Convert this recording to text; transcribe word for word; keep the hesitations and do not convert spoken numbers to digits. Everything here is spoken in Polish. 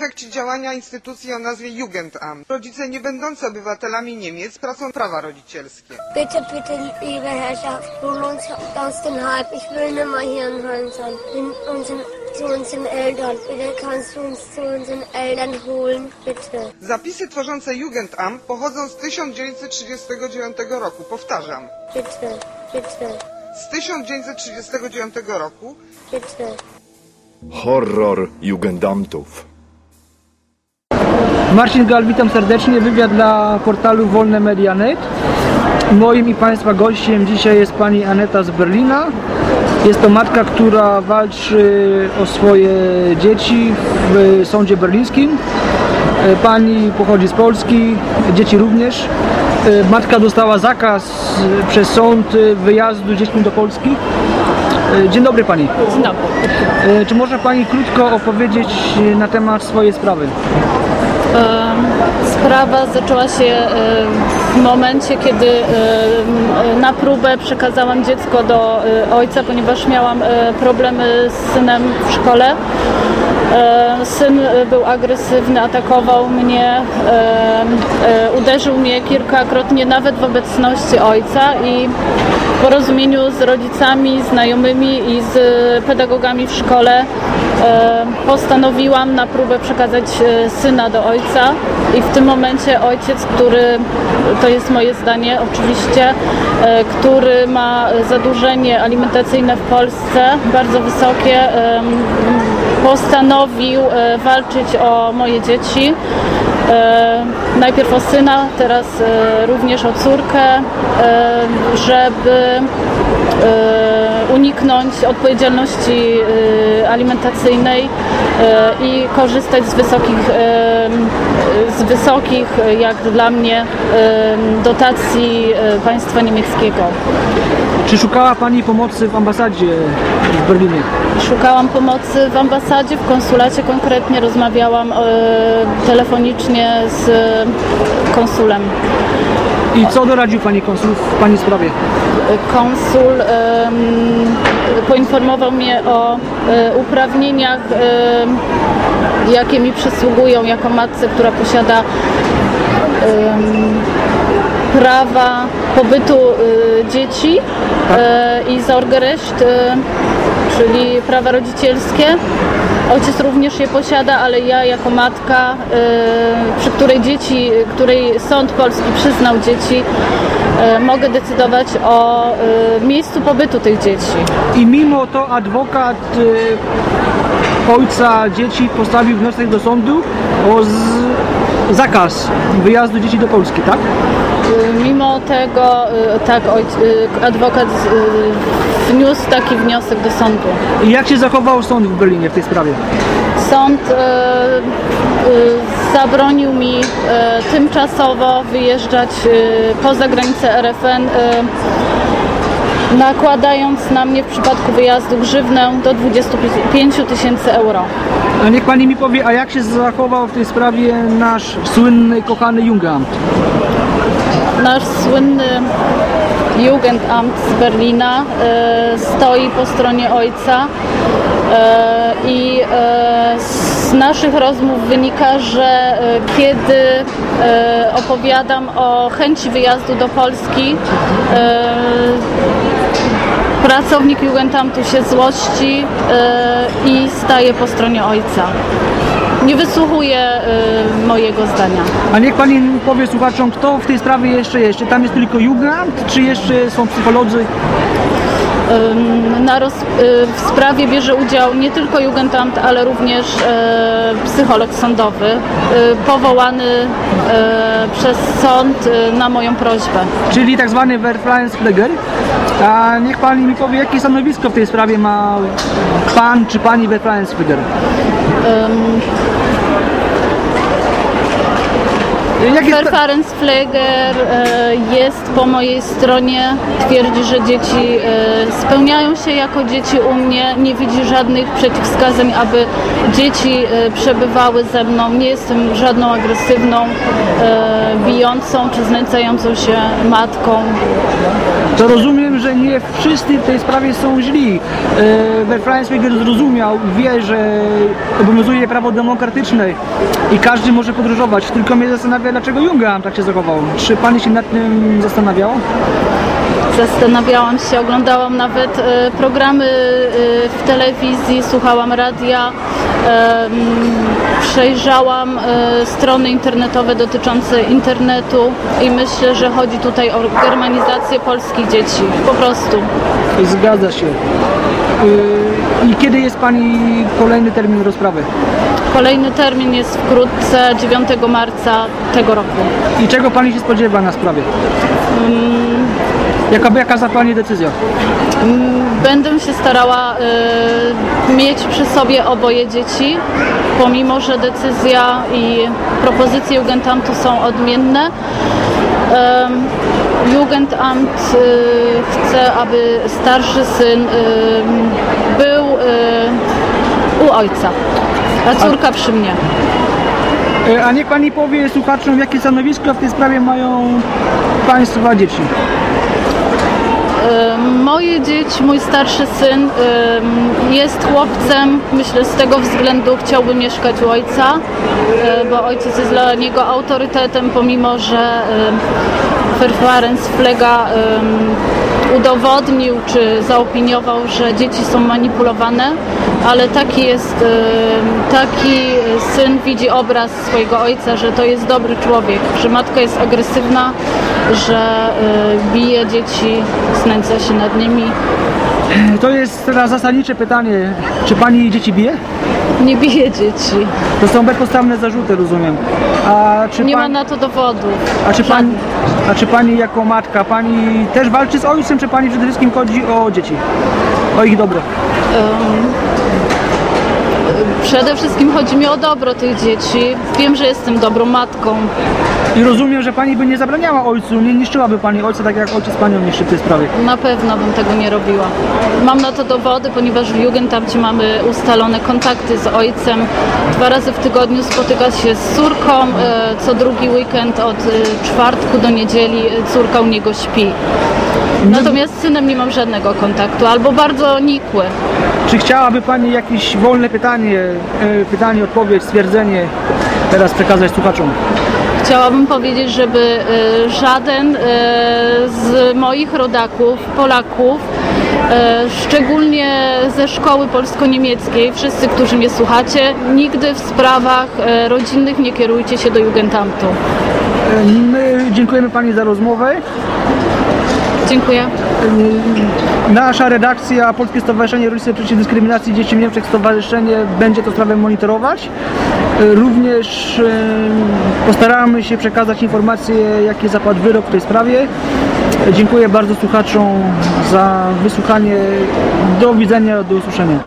efekcie działania instytucji o nazwie Jugendamt. Rodzice nie będący obywatelami Niemiec tracą prawa rodzicielskie. Bitte, bitte, liebe Herrschaft, hol uns aus dem Hype. Ich will nicht mehr hier in Holland sein. In unseren, zu unseren Eltern. Bitte kannst du uns zu unseren Eltern holen, bitte. Zapisy tworzące Jugendamt pochodzą z tysiąc dziewięćset trzydziestego dziewiątego roku. Powtarzam. Bitte, bitte. Z tysiąc dziewięćset trzydziestego dziewiątego roku. Bitte. Horror Jugendamtów. Marcin Gal, witam serdecznie. Wywiad dla portalu wolne media kropka net. Moim i Państwa gościem dzisiaj jest pani Aneta z Berlina. Jest to matka, która walczy o swoje dzieci w sądzie berlińskim. Pani pochodzi z Polski, dzieci również. Matka dostała zakaz przez sąd wyjazdu z dziećmi do Polski. Dzień dobry Pani. Dzień dobry. Czy może Pani krótko opowiedzieć na temat swojej sprawy? Sprawa zaczęła się w momencie, kiedy na próbę przekazałam dziecko do ojca, ponieważ miałam problemy z synem w szkole. Syn był agresywny, atakował mnie, uderzył mnie kilkakrotnie nawet w obecności ojca i w porozumieniu z rodzicami, znajomymi i z pedagogami w szkole postanowiłam na próbę przekazać syna do ojca i w tym momencie ojciec, który, to jest moje zdanie oczywiście, który ma zadłużenie alimentacyjne w Polsce bardzo wysokie, postanowił walczyć o moje dzieci. Najpierw o syna, teraz również o córkę, żeby uniknąć odpowiedzialności alimentacyjnej i korzystać z wysokich, z wysokich, jak dla mnie, dotacji państwa niemieckiego. Czy szukała Pani pomocy w ambasadzie w Berlinie? Szukałam pomocy w ambasadzie, w konsulacie konkretnie, rozmawiałam telefonicznie z konsulem. I co doradził Pani konsul w Pani sprawie? Konsul um, poinformował mnie o um, uprawnieniach, um, jakie mi przysługują jako matce, która posiada um, prawa pobytu y, dzieci y, i Sorgerecht, y, czyli prawa rodzicielskie. Ojciec również je posiada, ale ja jako matka, y, przy której dzieci, której sąd polski przyznał dzieci, y, mogę decydować o y, miejscu pobytu tych dzieci. I mimo to adwokat y, ojca dzieci postawił wniosek do sądu o z, zakaz wyjazdu dzieci do Polski, tak? Mimo tego, tak, adwokat wniósł taki wniosek do sądu. I jak się zachował sąd w Berlinie w tej sprawie? Sąd e, e, zabronił mi e, tymczasowo wyjeżdżać e, poza granicę R F N, e, nakładając na mnie w przypadku wyjazdu grzywnę do dwudziestu pięciu tysięcy euro. A niech Pani mi powie, a jak się zachował w tej sprawie nasz słynny, kochany Jugendamt? Nasz słynny Jugendamt z Berlina e, stoi po stronie ojca e, i e, z naszych rozmów wynika, że e, kiedy e, opowiadam o chęci wyjazdu do Polski, e, pracownik Jugendamtu się złości e, i staje po stronie ojca. Nie wysłuchuje y, mojego zdania. A niech Pani powie słuchaczom, kto w tej sprawie jeszcze jest? Czy tam jest tylko Jugendamt, czy jeszcze są psycholodzy? Na roz, w sprawie bierze udział nie tylko Jugendamt, ale również e, psycholog sądowy, e, powołany e, przez sąd e, na moją prośbę. Czyli tak zwany Verfreienspfleger. A niech Pani mi powie, jakie stanowisko w tej sprawie ma Pan czy Pani Verfreienspfleger? Um, Verfreienspfleger jest po mojej stronie, twierdzi, że dzieci spełniają się jako dzieci u mnie, nie widzi żadnych przeciwwskazań, aby dzieci przebywały ze mną. Nie jestem żadną agresywną, bijącą czy znęcającą się matką. To rozumiem, że nie wszyscy w tej sprawie są źli. E, Verfreinsweger zrozumiał, wie, że obowiązuje prawo demokratyczne i każdy może podróżować. Tylko mnie zastanawia, dlaczego Jugendamt tak się zachował. Czy pani się nad tym zastanawiał? Zastanawiałam się, oglądałam nawet e, programy e, w telewizji, słuchałam radia, e, m, przejrzałam e, strony internetowe dotyczące internetu i myślę, że chodzi tutaj o germanizację polskich dzieci, po prostu. Zgadza się. Yy, I kiedy jest pani kolejny termin rozprawy? Kolejny termin jest wkrótce, dziewiątego marca tego roku. I czego pani się spodziewa na sprawie? Mm, Jaka, jaka za pani decyzja? Będę się starała y, mieć przy sobie oboje dzieci, pomimo że decyzja i propozycje Jugendamtu są odmienne. Y, Jugendamt y, chce, aby starszy syn y, był y, u ojca, a córka przy mnie. Yy, A niech pani powie słuchaczom, jakie stanowisko w tej sprawie mają państwa dzieci. Moje dzieci, mój starszy syn jest chłopcem, myślę z tego względu chciałby mieszkać u ojca, bo ojciec jest dla niego autorytetem, pomimo że Verfahrensfleger udowodnił czy zaopiniował, że dzieci są manipulowane, ale taki jest, taki syn widzi obraz swojego ojca, że to jest dobry człowiek, że matka jest agresywna, że bije dzieci, znęca się nad nimi. To jest teraz zasadnicze pytanie. Czy pani dzieci bije? Nie bije dzieci. To są bezpodstawne zarzuty, rozumiem. A czy Nie pan... ma na to dowodów. A czy, pani, a czy pani jako matka, pani też walczy z ojcem, czy pani przede wszystkim chodzi o dzieci? O ich dobro? Um, przede wszystkim chodzi mi o dobro tych dzieci. Wiem, że jestem dobrą matką. I rozumiem, że pani by nie zabraniała ojcu, nie niszczyłaby pani ojca tak jak ojciec panią niszczy w tej sprawie. Na pewno bym tego nie robiła. Mam na to dowody, ponieważ w Jugendamcie mamy ustalone kontakty z ojcem. Dwa razy w tygodniu spotyka się z córką. Co drugi weekend od czwartku do niedzieli córka u niego śpi. Natomiast z synem nie mam żadnego kontaktu, albo bardzo nikły. Czy chciałaby pani jakieś wolne pytanie, pytanie, odpowiedź, stwierdzenie teraz przekazać słuchaczom? Chciałabym powiedzieć, żeby żaden z moich rodaków, Polaków, szczególnie ze szkoły polsko-niemieckiej, wszyscy, którzy mnie słuchacie, nigdy w sprawach rodzinnych nie kierujcie się do Jugendamtu. My dziękujemy pani za rozmowę. Dziękuję. Nasza redakcja, Polskie Stowarzyszenie Rodziców Przeciw Dyskryminacji Dzieci w Niemczech, stowarzyszenie będzie tę sprawę monitorować. Również postaramy się przekazać informacje, jaki zapadł wyrok w tej sprawie. Dziękuję bardzo słuchaczom za wysłuchanie. Do widzenia, do usłyszenia.